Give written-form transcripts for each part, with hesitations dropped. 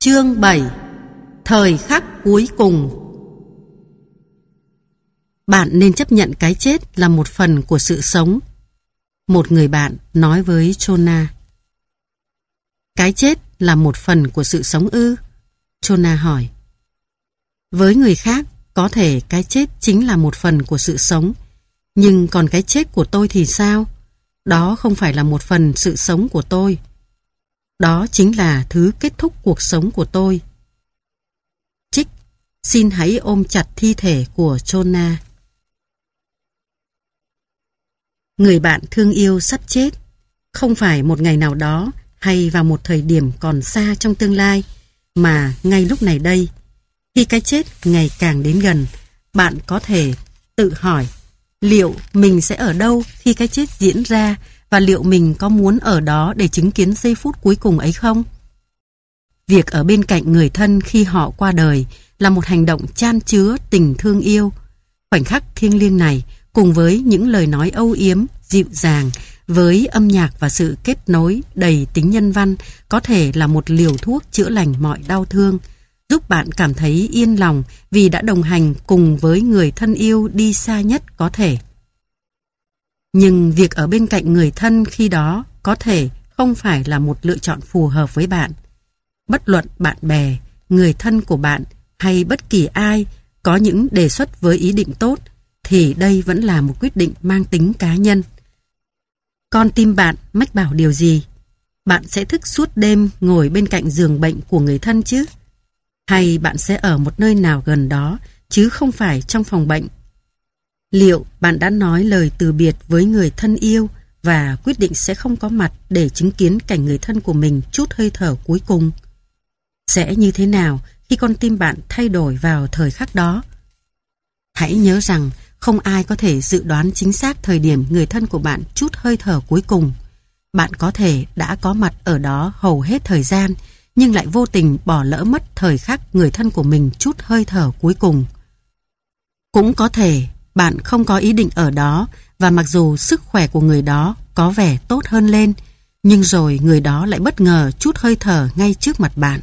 Chương 7. Thời khắc cuối cùng. Bạn nên chấp nhận cái chết là một phần của sự sống. Một người bạn nói với Jonah. Cái chết là một phần của sự sống ư? Jonah hỏi. Với người khác, có thể cái chết chính là một phần của sự sống. Nhưng còn cái chết của tôi thì sao? Đó không phải là một phần sự sống của tôi. Đó chính là thứ kết thúc cuộc sống của tôi. Trích, xin hãy ôm chặt thi thể của Jonah. Người bạn thương yêu sắp chết. Không phải một ngày nào đó hay vào một thời điểm còn xa trong tương lai, mà ngay lúc này đây. Khi cái chết ngày càng đến gần, bạn có thể tự hỏi liệu mình sẽ ở đâu khi cái chết diễn ra, và liệu mình có muốn ở đó để chứng kiến giây phút cuối cùng ấy không? Việc ở bên cạnh người thân khi họ qua đời là một hành động chan chứa tình thương yêu. Khoảnh khắc thiêng liêng này, cùng với những lời nói âu yếm, dịu dàng, với âm nhạc và sự kết nối đầy tính nhân văn, có thể là một liều thuốc chữa lành mọi đau thương, giúp bạn cảm thấy yên lòng vì đã đồng hành cùng với người thân yêu đi xa nhất có thể. Nhưng việc ở bên cạnh người thân khi đó có thể không phải là một lựa chọn phù hợp với bạn. Bất luận bạn bè, người thân của bạn hay bất kỳ ai có những đề xuất với ý định tốt, thì đây vẫn là một quyết định mang tính cá nhân. Con tim bạn mách bảo điều gì? Bạn sẽ thức suốt đêm ngồi bên cạnh giường bệnh của người thân chứ? Hay bạn sẽ ở một nơi nào gần đó, chứ không phải trong phòng bệnh? Liệu bạn đã nói lời từ biệt với người thân yêu và quyết định sẽ không có mặt để chứng kiến cảnh người thân của mình trút hơi thở cuối cùng? Sẽ như thế nào khi con tim bạn thay đổi vào thời khắc đó? Hãy nhớ rằng không ai có thể dự đoán chính xác thời điểm người thân của bạn trút hơi thở cuối cùng. Bạn có thể đã có mặt ở đó hầu hết thời gian, nhưng lại vô tình bỏ lỡ mất thời khắc người thân của mình trút hơi thở cuối cùng. Cũng có thể bạn không có ý định ở đó, và mặc dù sức khỏe của người đó có vẻ tốt hơn lên, nhưng rồi người đó lại bất ngờ trút hơi thở ngay trước mặt bạn.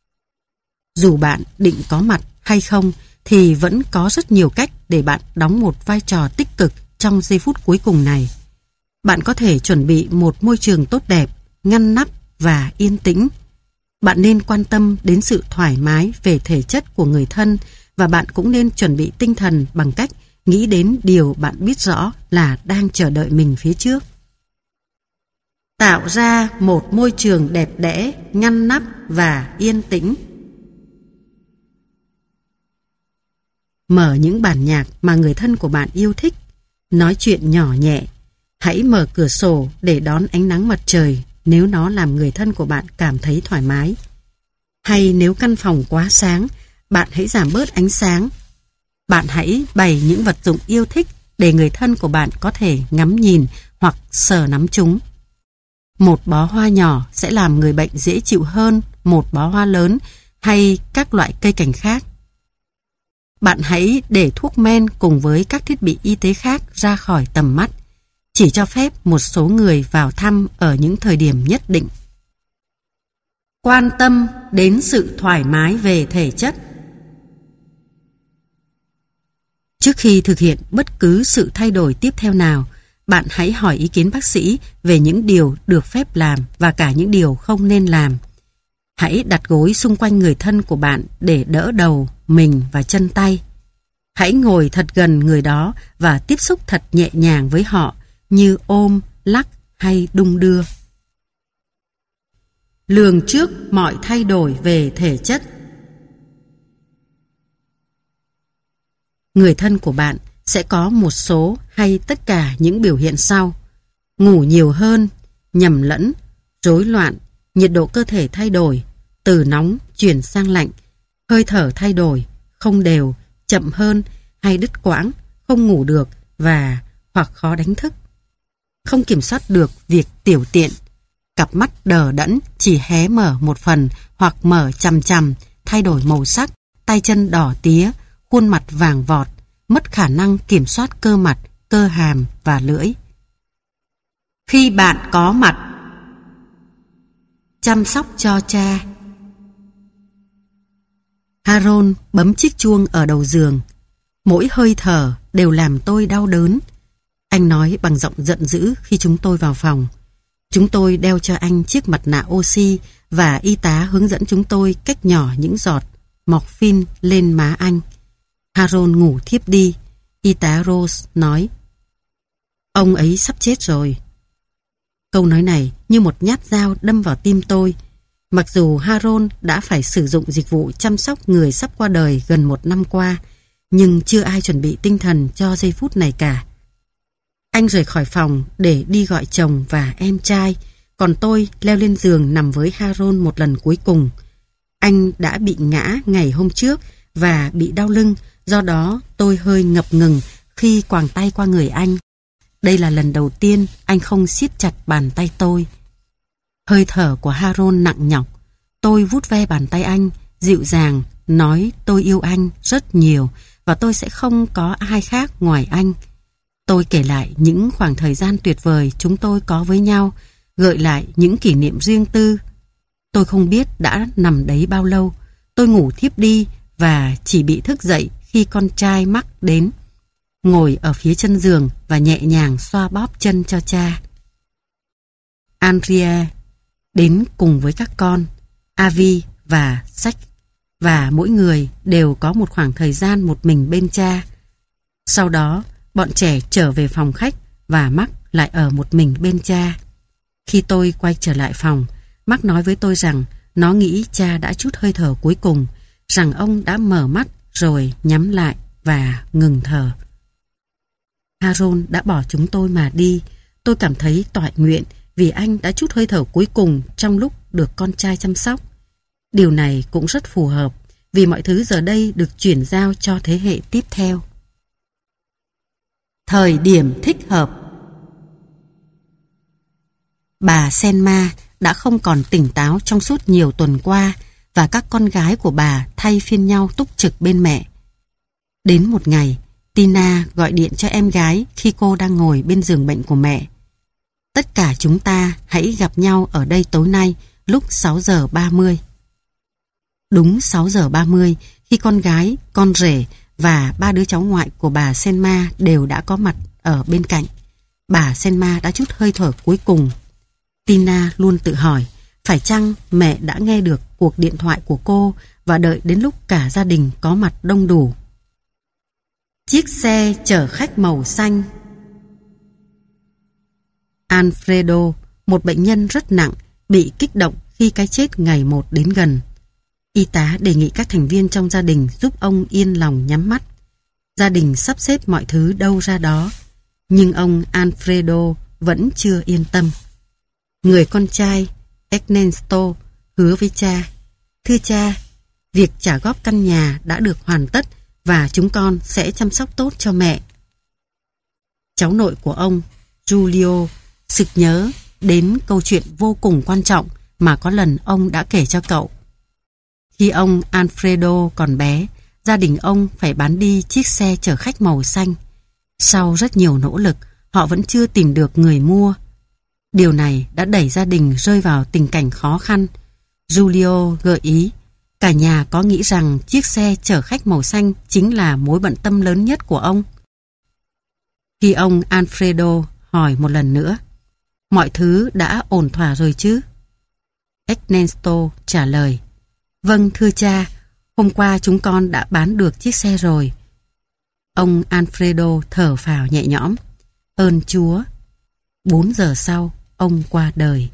Dù bạn định có mặt hay không, thì vẫn có rất nhiều cách để bạn đóng một vai trò tích cực trong giây phút cuối cùng này. Bạn có thể chuẩn bị một môi trường tốt đẹp, ngăn nắp và yên tĩnh. Bạn nên quan tâm đến sự thoải mái về thể chất của người thân, và bạn cũng nên chuẩn bị tinh thần bằng cách nghĩ đến điều bạn biết rõ là đang chờ đợi mình phía trước. Tạo ra một môi trường đẹp đẽ, ngăn nắp và yên tĩnh. Mở những bản nhạc mà người thân của bạn yêu thích. Nói chuyện nhỏ nhẹ. Hãy mở cửa sổ để đón ánh nắng mặt trời nếu nó làm người thân của bạn cảm thấy thoải mái. Hay nếu căn phòng quá sáng, bạn hãy giảm bớt ánh sáng. Bạn hãy bày những vật dụng yêu thích để người thân của bạn có thể ngắm nhìn hoặc sờ nắm chúng. Một bó hoa nhỏ sẽ làm người bệnh dễ chịu hơn một bó hoa lớn hay các loại cây cảnh khác. Bạn hãy để thuốc men cùng với các thiết bị y tế khác ra khỏi tầm mắt. Chỉ cho phép một số người vào thăm ở những thời điểm nhất định. Quan tâm đến sự thoải mái về thể chất. Trước khi thực hiện bất cứ sự thay đổi tiếp theo nào, bạn hãy hỏi ý kiến bác sĩ về những điều được phép làm và cả những điều không nên làm. Hãy đặt gối xung quanh người thân của bạn để đỡ đầu, mình và chân tay. Hãy ngồi thật gần người đó và tiếp xúc thật nhẹ nhàng với họ, như ôm, lắc hay đung đưa. Lường trước mọi thay đổi về thể chất. Người thân của bạn sẽ có một số hay tất cả những biểu hiện sau: ngủ nhiều hơn, nhầm lẫn, rối loạn, nhiệt độ cơ thể thay đổi, từ nóng chuyển sang lạnh, hơi thở thay đổi, không đều, chậm hơn hay đứt quãng, không ngủ được và hoặc khó đánh thức. Không kiểm soát được việc tiểu tiện, cặp mắt đờ đẫn chỉ hé mở một phần hoặc mở chằm chằm, thay đổi màu sắc, tay chân đỏ tía, khuôn mặt vàng vọt, mất khả năng kiểm soát cơ mặt, cơ hàm và lưỡi. Khi bạn có mặt. Chăm sóc cho cha. Harold bấm chiếc chuông ở đầu giường. Mỗi hơi thở đều làm tôi đau đớn. Anh nói bằng giọng giận dữ khi chúng tôi vào phòng. Chúng tôi đeo cho anh chiếc mặt nạ oxy và y tá hướng dẫn chúng tôi cách nhỏ những giọt morphine lên má anh. Harold ngủ thiếp đi. Y tá Rose nói: "Ông ấy sắp chết rồi." Câu nói này như một nhát dao đâm vào tim tôi. Mặc dù Harold đã phải sử dụng dịch vụ chăm sóc người sắp qua đời gần 1 năm qua, nhưng chưa ai chuẩn bị tinh thần cho giây phút này cả. Anh rời khỏi phòng để đi gọi chồng và em trai, còn tôi leo lên giường nằm với Harold một lần cuối cùng. Anh đã bị ngã ngày hôm trước và bị đau lưng, do đó tôi hơi ngập ngừng khi quàng tay qua người anh. Đây là lần đầu tiên anh không siết chặt bàn tay tôi. Hơi thở của Harold nặng nhọc. Tôi vuốt ve bàn tay anh, dịu dàng, nói tôi yêu anh rất nhiều và tôi sẽ không có ai khác ngoài anh. Tôi kể lại những khoảng thời gian tuyệt vời chúng tôi có với nhau, gợi lại những kỷ niệm riêng tư. Tôi không biết đã nằm đấy bao lâu. Tôi ngủ thiếp đi và chỉ bị thức dậy khi con trai Mark đến, ngồi ở phía chân giường và nhẹ nhàng xoa bóp chân cho cha. Andrea đến cùng với các con, Avi và Sách, và mỗi người đều có một khoảng thời gian một mình bên cha. Sau đó, bọn trẻ trở về phòng khách và Mark lại ở một mình bên cha. Khi tôi quay trở lại phòng, Mark nói với tôi rằng nó nghĩ cha đã trút hơi thở cuối cùng, rằng ông đã mở mắt rồi nhắm lại và ngừng thở. Harold đã bỏ chúng tôi mà đi. Tôi cảm thấy toại nguyện vì anh đã trút hơi thở cuối cùng trong lúc được con trai chăm sóc. Điều này cũng rất phù hợp vì mọi thứ giờ đây được chuyển giao cho thế hệ tiếp theo. Thời điểm thích hợp. Bà Selma đã không còn tỉnh táo trong suốt nhiều tuần qua và các con gái của bà thay phiên nhau túc trực bên mẹ. Đến một ngày, Tina gọi điện cho em gái khi cô đang ngồi bên giường bệnh của mẹ. Tất cả chúng ta hãy gặp nhau ở đây tối nay lúc 6 giờ 30. Đúng 6 giờ 30, khi con gái, con rể và 3 đứa cháu ngoại của bà Selma đều đã có mặt ở bên cạnh, bà Selma đã trút hơi thở cuối cùng. Tina luôn tự hỏi, phải chăng mẹ đã nghe được cuộc điện thoại của cô và đợi đến lúc cả gia đình có mặt đông đủ. Chiếc xe chở khách màu xanh. Alfredo, một bệnh nhân rất nặng, bị kích động khi cái chết ngày một đến gần. Y tá đề nghị các thành viên trong gia đình giúp ông yên lòng nhắm mắt. Gia đình sắp xếp mọi thứ đâu ra đó, nhưng ông Alfredo vẫn chưa yên tâm. Người con trai, Ernesto, hứa với cha: "Thưa cha, việc trả góp căn nhà đã được hoàn tất và chúng con sẽ chăm sóc tốt cho mẹ." Cháu nội của ông, Julio, sực nhớ đến câu chuyện vô cùng quan trọng mà có lần ông đã kể cho cậu. Khi ông Alfredo còn bé, gia đình ông phải bán đi chiếc xe chở khách màu xanh. Sau rất nhiều nỗ lực, họ vẫn chưa tìm được người mua. Điều này đã đẩy gia đình rơi vào tình cảnh khó khăn. Julio gợi ý, cả nhà có nghĩ rằng chiếc xe chở khách màu xanh chính là mối bận tâm lớn nhất của ông. Khi ông Alfredo hỏi một lần nữa, mọi thứ đã ổn thỏa rồi chứ? Ernesto trả lời, vâng thưa cha, hôm qua chúng con đã bán được chiếc xe rồi. Ông Alfredo thở phào nhẹ nhõm, ơn Chúa. 4 giờ sau, ông qua đời.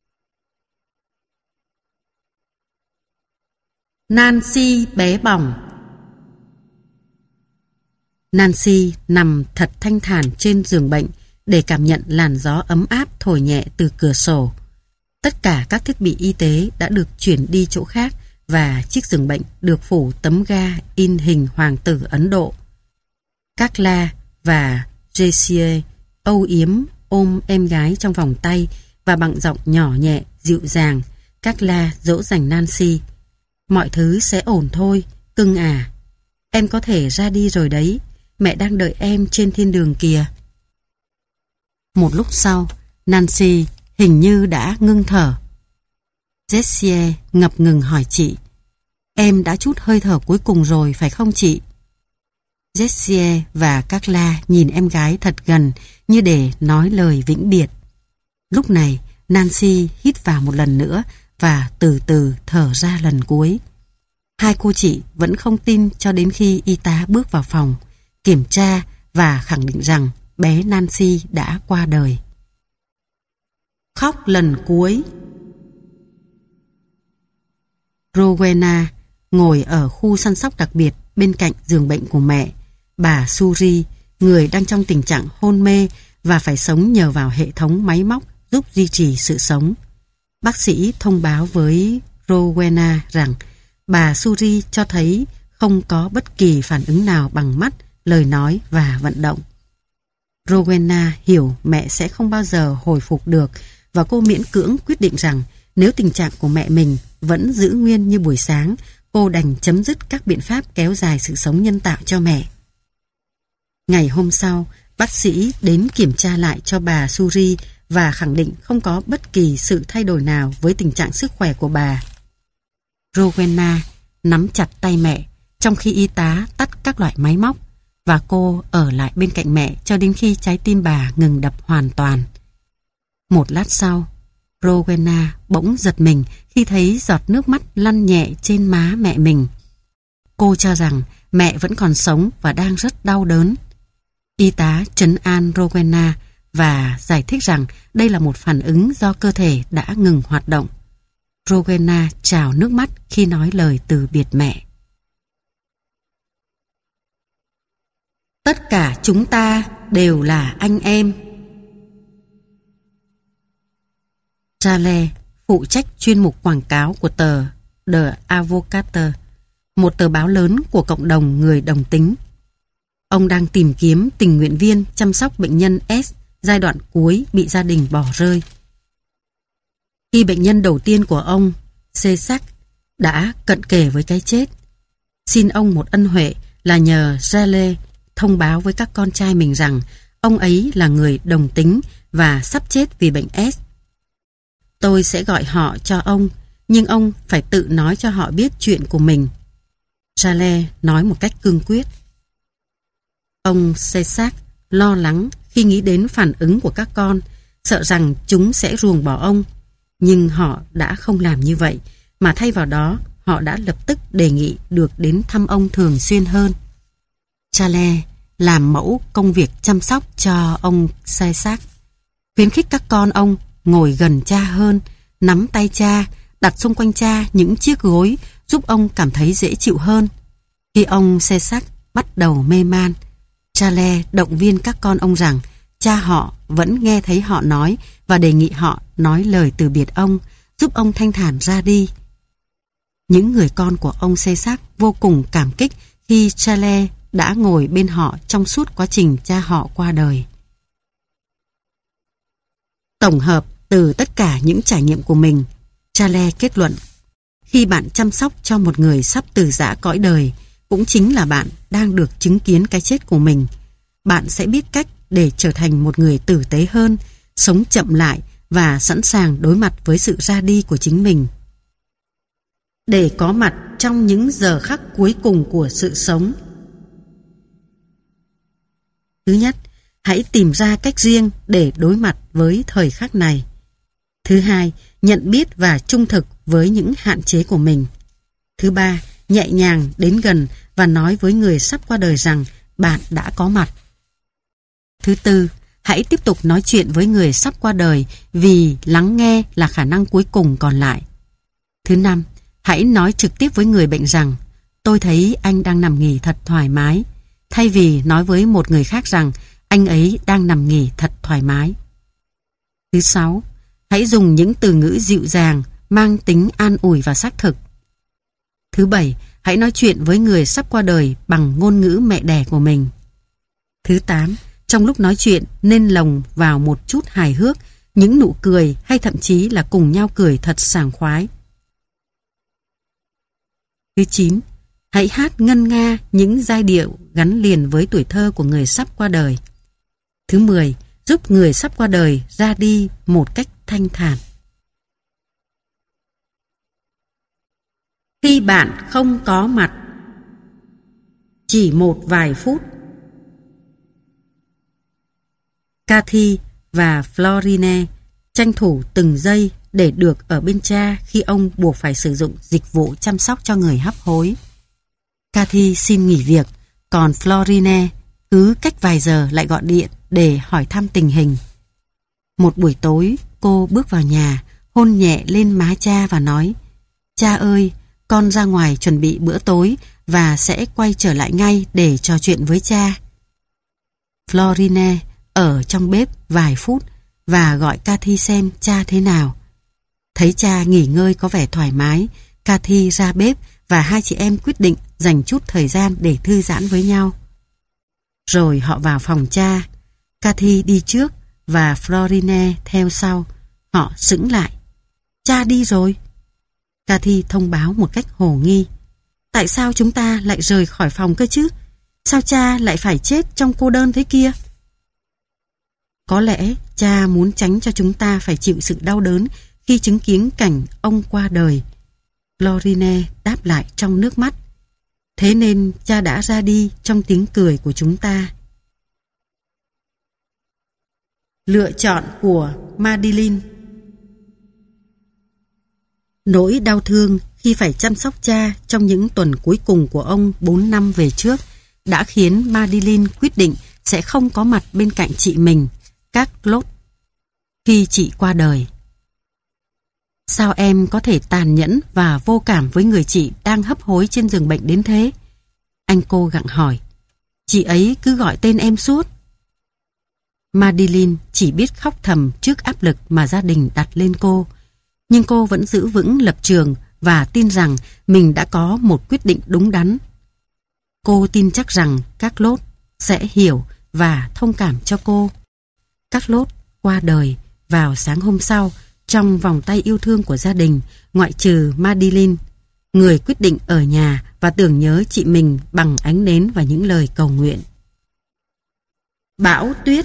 Nancy bé bỏng. Nancy nằm thật thanh thản trên giường bệnh để cảm nhận làn gió ấm áp thổi nhẹ từ cửa sổ. Tất cả các thiết bị y tế đã được chuyển đi chỗ khác và chiếc giường bệnh được phủ tấm ga in hình hoàng tử Ấn Độ. Carla và Jessie âu yếm ôm em gái trong vòng tay và bằng giọng nhỏ nhẹ, dịu dàng, Carla dỗ dành Nancy. Mọi thứ sẽ ổn thôi, cưng à. Em có thể ra đi rồi đấy, mẹ đang đợi em trên thiên đường kìa. Một lúc sau, Nancy hình như đã ngưng thở. Jessie ngập ngừng hỏi chị, Em đã trút hơi thở cuối cùng rồi phải không chị? Jessie và Carla nhìn em gái thật gần như để nói lời vĩnh biệt. Lúc này Nancy hít vào một lần nữa và từ từ thở ra lần cuối. Hai cô chị vẫn không tin cho đến khi y tá bước vào phòng, kiểm tra và khẳng định rằng bé Nancy đã qua đời. Khóc lần cuối. Rowena ngồi ở khu săn sóc đặc biệt bên cạnh giường bệnh của mẹ, bà Suri, người đang trong tình trạng hôn mê và phải sống nhờ vào hệ thống máy móc giúp duy trì sự sống. Bác sĩ thông báo với Rowena rằng bà Suri cho thấy không có bất kỳ phản ứng nào bằng mắt, lời nói và vận động. Rowena hiểu mẹ sẽ không bao giờ hồi phục được và cô miễn cưỡng quyết định rằng nếu tình trạng của mẹ mình vẫn giữ nguyên như buổi sáng, cô đành chấm dứt các biện pháp kéo dài sự sống nhân tạo cho mẹ. Ngày hôm sau, bác sĩ đến kiểm tra lại cho bà Suri và khẳng định không có bất kỳ sự thay đổi nào với tình trạng sức khỏe của bà. Rowena nắm chặt tay mẹ trong khi y tá tắt các loại máy móc và cô ở lại bên cạnh mẹ cho đến khi trái tim bà ngừng đập hoàn toàn. Một lát sau, Rowena bỗng giật mình khi thấy giọt nước mắt lăn nhẹ trên má mẹ mình. Cô cho rằng mẹ vẫn còn sống và đang rất đau đớn. Y tá trấn an Rowena và giải thích rằng đây là một phản ứng do cơ thể đã ngừng hoạt động. Rowena trào nước mắt khi nói lời từ biệt mẹ. Tất cả chúng ta đều là anh em. Charles phụ trách chuyên mục quảng cáo của tờ The Advocate, một tờ báo lớn của cộng đồng người đồng tính. Ông đang tìm kiếm tình nguyện viên chăm sóc bệnh nhân S giai đoạn cuối bị gia đình bỏ rơi. Khi bệnh nhân đầu tiên của ông, Cessac, đã cận kề với cái chết, xin ông một ân huệ là nhờ Raleigh thông báo với các con trai mình rằng ông ấy là người đồng tính và sắp chết vì bệnh S. Tôi sẽ gọi họ cho ông, nhưng ông phải tự nói cho họ biết chuyện của mình. Raleigh nói một cách cương quyết. Ông Cessac lo lắng khi nghĩ đến phản ứng của các con, sợ rằng chúng sẽ ruồng bỏ ông. Nhưng họ đã không làm như vậy, mà thay vào đó họ đã lập tức đề nghị được đến thăm ông thường xuyên hơn. Charles làm mẫu công việc chăm sóc cho ông Cessac, khuyến khích các con ông ngồi gần cha hơn, nắm tay cha, đặt xung quanh cha những chiếc gối giúp ông cảm thấy dễ chịu hơn. Khi ông Cessac bắt đầu mê man, Charles động viên các con ông rằng cha họ vẫn nghe thấy họ nói và đề nghị họ nói lời từ biệt ông, giúp ông thanh thản ra đi. Những người con của ông Cessac vô cùng cảm kích khi Charles đã ngồi bên họ trong suốt quá trình cha họ qua đời. Tổng hợp từ tất cả những trải nghiệm của mình, Charles kết luận, khi bạn chăm sóc cho một người sắp từ giã cõi đời, cũng chính là bạn đang được chứng kiến cái chết của mình. Bạn sẽ biết cách để trở thành một người tử tế hơn, sống chậm lại và sẵn sàng đối mặt với sự ra đi của chính mình. Để có mặt trong những giờ khắc cuối cùng của sự sống. Thứ nhất, hãy tìm ra cách riêng để đối mặt với thời khắc này. Thứ hai, nhận biết và trung thực với những hạn chế của mình. Thứ ba, nhẹ nhàng đến gần và nói với người sắp qua đời rằng bạn đã có mặt. Thứ tư, hãy tiếp tục nói chuyện với người sắp qua đời vì lắng nghe là khả năng cuối cùng còn lại. Thứ năm, hãy nói trực tiếp với người bệnh rằng tôi thấy anh đang nằm nghỉ thật thoải mái, thay vì nói với một người khác rằng anh ấy đang nằm nghỉ thật thoải mái. Thứ sáu, hãy dùng những từ ngữ dịu dàng, mang tính an ủi và xác thực. Thứ bảy, hãy nói chuyện với người sắp qua đời bằng ngôn ngữ mẹ đẻ của mình. Thứ 8, trong lúc nói chuyện nên lồng vào một chút hài hước, những nụ cười hay thậm chí là cùng nhau cười thật sảng khoái. Thứ 9, hãy hát ngân nga những giai điệu gắn liền với tuổi thơ của người sắp qua đời. Thứ 10, giúp người sắp qua đời ra đi một cách thanh thản. Khi bạn không có mặt. Chỉ một vài phút. Cathy và Florine tranh thủ từng giây để được ở bên cha khi ông buộc phải sử dụng dịch vụ chăm sóc cho người hấp hối. Cathy xin nghỉ việc, còn Florine cứ cách vài giờ lại gọi điện để hỏi thăm tình hình. Một buổi tối, cô bước vào nhà, hôn nhẹ lên má cha và nói: "Cha ơi, con ra ngoài chuẩn bị bữa tối và sẽ quay trở lại ngay để trò chuyện với cha." Florine ở trong bếp vài phút và gọi Cathy xem cha thế nào. Thấy cha nghỉ ngơi có vẻ thoải mái, Cathy ra bếp và hai chị em quyết định dành chút thời gian để thư giãn với nhau. Rồi họ vào phòng cha. Cathy đi trước và Florine theo sau. Họ sững lại. "Cha đi rồi." Cathy thông báo một cách hồ nghi. "Tại sao chúng ta lại rời khỏi phòng cơ chứ? Sao cha lại phải chết trong cô đơn thế kia?" "Có lẽ cha muốn tránh cho chúng ta phải chịu sự đau đớn khi chứng kiến cảnh ông qua đời." Florine đáp lại trong nước mắt. "Thế nên cha đã ra đi trong tiếng cười của chúng ta." Lựa chọn của Madeline. Nỗi đau thương khi phải chăm sóc cha trong những tuần cuối cùng của ông 4 năm về trước đã khiến Madeline quyết định sẽ không có mặt bên cạnh chị mình, Carlotte, khi chị qua đời. "Sao em có thể tàn nhẫn và vô cảm với người chị đang hấp hối trên giường bệnh đến thế?" Anh cô gặng hỏi. "Chị ấy cứ gọi tên em suốt." Madeline chỉ biết khóc thầm trước áp lực mà gia đình đặt lên cô, nhưng cô vẫn giữ vững lập trường và tin rằng mình đã có một quyết định đúng đắn. Cô tin chắc rằng Carlotte sẽ hiểu và thông cảm cho cô. Carlotte qua đời vào sáng hôm sau trong vòng tay yêu thương của gia đình, ngoại trừ Madeline, người quyết định ở nhà và tưởng nhớ chị mình bằng ánh nến và những lời cầu nguyện. Bão tuyết.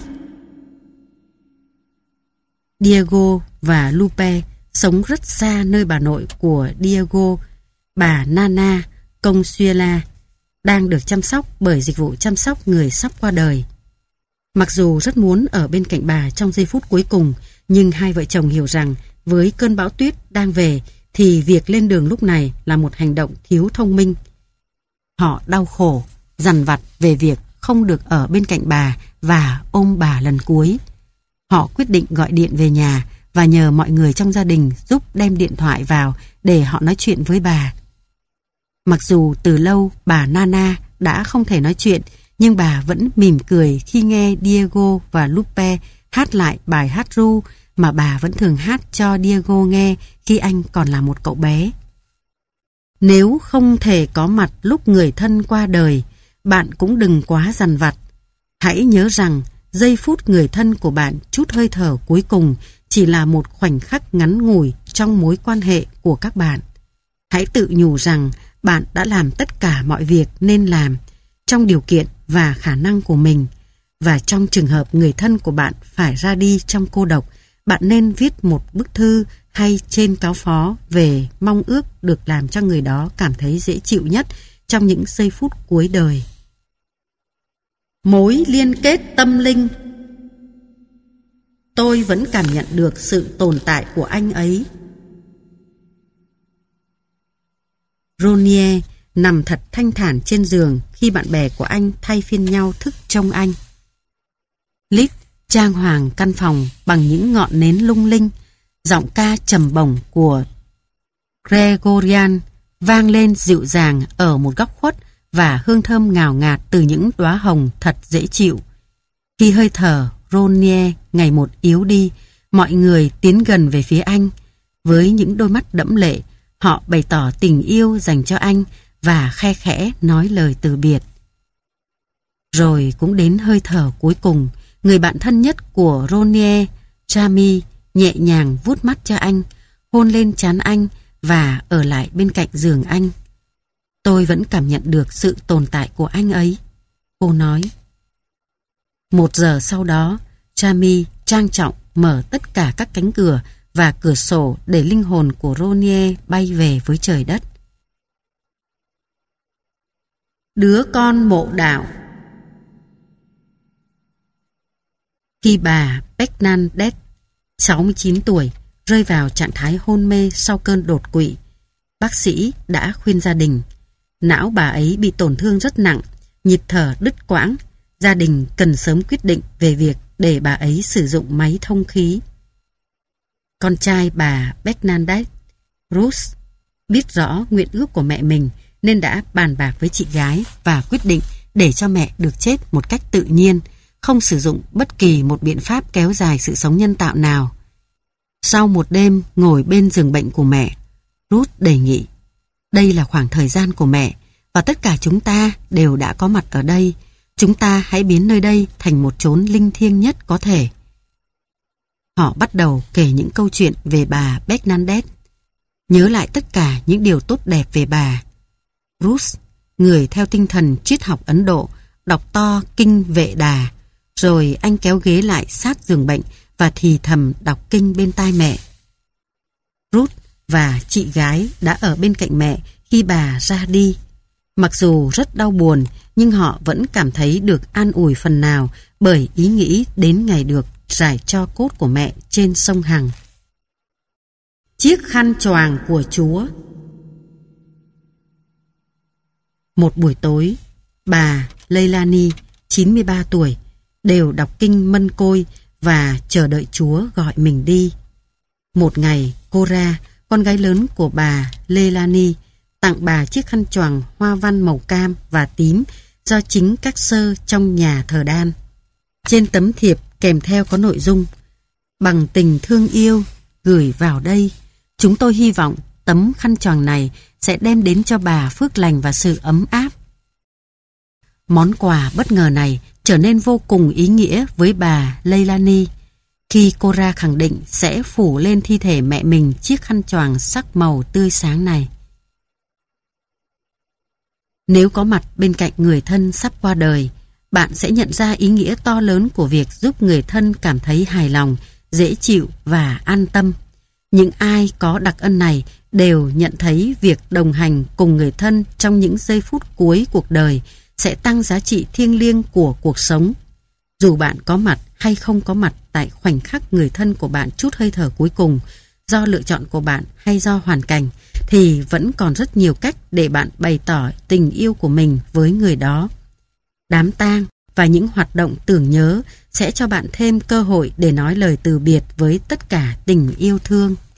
Diego và Lupe sống rất xa nơi bà nội của Diego, bà Nana Consuela, đang được chăm sóc bởi dịch vụ chăm sóc người sắp qua đời. Mặc dù rất muốn ở bên cạnh bà trong giây phút cuối cùng, nhưng hai vợ chồng hiểu rằng với cơn bão tuyết đang về thì việc lên đường lúc này là một hành động thiếu thông minh. Họ đau khổ, dằn vặt về việc không được ở bên cạnh bà và ôm bà lần cuối. Họ quyết định gọi điện về nhà và nhờ mọi người trong gia đình giúp đem điện thoại vào để họ nói chuyện với bà. Mặc dù từ lâu bà Nana đã không thể nói chuyện, nhưng bà vẫn mỉm cười khi nghe Diego và Lupe hát lại bài hát ru mà bà vẫn thường hát cho Diego nghe khi anh còn là một cậu bé. Nếu không thể có mặt lúc người thân qua đời, bạn cũng đừng quá dằn vặt. Hãy nhớ rằng giây phút người thân của bạn trút hơi thở cuối cùng chỉ là một khoảnh khắc ngắn ngủi trong mối quan hệ của các bạn. Hãy tự nhủ rằng bạn đã làm tất cả mọi việc nên làm trong điều kiện và khả năng của mình. Và trong trường hợp người thân của bạn phải ra đi trong cô độc, bạn nên viết một bức thư hay trên cáo phó về mong ước được làm cho người đó cảm thấy dễ chịu nhất trong những giây phút cuối đời. Mối liên kết tâm linh. Tôi vẫn cảm nhận được sự tồn tại của anh ấy. Ronier nằm thật thanh thản trên giường khi bạn bè của anh thay phiên nhau thức trông anh. Liz trang hoàng căn phòng bằng những ngọn nến lung linh. Giọng ca trầm bổng của Gregorian vang lên dịu dàng ở một góc khuất và hương thơm ngào ngạt từ những đóa hồng thật dễ chịu. Khi hơi thở Ronier ngày một yếu đi, mọi người tiến gần về phía anh. Với những đôi mắt đẫm lệ, họ bày tỏ tình yêu dành cho anh và khe khẽ nói lời từ biệt. Rồi cũng đến hơi thở cuối cùng, người bạn thân nhất của Ronier, Jamie, nhẹ nhàng vuốt mắt cho anh, hôn lên trán anh và ở lại bên cạnh giường anh. Tôi vẫn cảm nhận được sự tồn tại của anh ấy, cô nói. 1 giờ sau đó, Jamie trang trọng mở tất cả các cánh cửa và cửa sổ để linh hồn của Ronier bay về với trời đất. Đứa con mộ đạo. Khi bà Bernadette, 69 tuổi, rơi vào trạng thái hôn mê sau cơn đột quỵ, bác sĩ đã khuyên gia đình. Não bà ấy bị tổn thương rất nặng, nhịp thở đứt quãng. Gia đình cần sớm quyết định về việc để bà ấy sử dụng máy thông khí. Con trai bà Bernadette, Ruth, biết rõ nguyện ước của mẹ mình nên đã bàn bạc với chị gái và quyết định để cho mẹ được chết một cách tự nhiên, không sử dụng bất kỳ một biện pháp kéo dài sự sống nhân tạo nào. Sau một đêm ngồi bên giường bệnh của mẹ, Ruth đề nghị: đây là khoảng thời gian của mẹ và tất cả chúng ta đều đã có mặt ở đây. Chúng ta hãy biến nơi đây thành một chốn linh thiêng nhất có thể. Họ bắt đầu kể những câu chuyện về bà Bernadette, nhớ lại tất cả những điều tốt đẹp về bà. Ruth, người theo tinh thần triết học Ấn Độ, đọc to kinh Vệ Đà, rồi anh kéo ghế lại sát giường bệnh và thì thầm đọc kinh bên tai mẹ. Ruth và chị gái đã ở bên cạnh mẹ khi bà ra đi. Mặc dù rất đau buồn, nhưng họ vẫn cảm thấy được an ủi phần nào bởi ý nghĩ đến ngày được rải tro cốt của mẹ trên sông Hằng. Chiếc khăn choàng của Chúa. Một buổi tối, bà Leilani, 93 tuổi, đều đọc kinh Mân Côi và chờ đợi Chúa gọi mình đi. Một ngày, Cora, con gái lớn của bà Leilani, tặng bà chiếc khăn choàng hoa văn màu cam và tím do chính các sơ trong nhà thờ đan. Trên tấm thiệp kèm theo có nội dung: bằng tình thương yêu gửi vào đây, chúng tôi hy vọng tấm khăn choàng này sẽ đem đến cho bà phước lành và sự ấm áp. Món quà bất ngờ này trở nên vô cùng ý nghĩa với bà Leilani khi Cora khẳng định sẽ phủ lên thi thể mẹ mình chiếc khăn choàng sắc màu tươi sáng này. Nếu có mặt bên cạnh người thân sắp qua đời, bạn sẽ nhận ra ý nghĩa to lớn của việc giúp người thân cảm thấy hài lòng, dễ chịu và an tâm. Những ai có đặc ân này đều nhận thấy việc đồng hành cùng người thân trong những giây phút cuối cuộc đời sẽ tăng giá trị thiêng liêng của cuộc sống. Dù bạn có mặt hay không có mặt tại khoảnh khắc người thân của bạn trút hơi thở cuối cùng, do lựa chọn của bạn hay do hoàn cảnh, thì vẫn còn rất nhiều cách để bạn bày tỏ tình yêu của mình với người đó. Đám tang và những hoạt động tưởng nhớ sẽ cho bạn thêm cơ hội để nói lời từ biệt với tất cả tình yêu thương.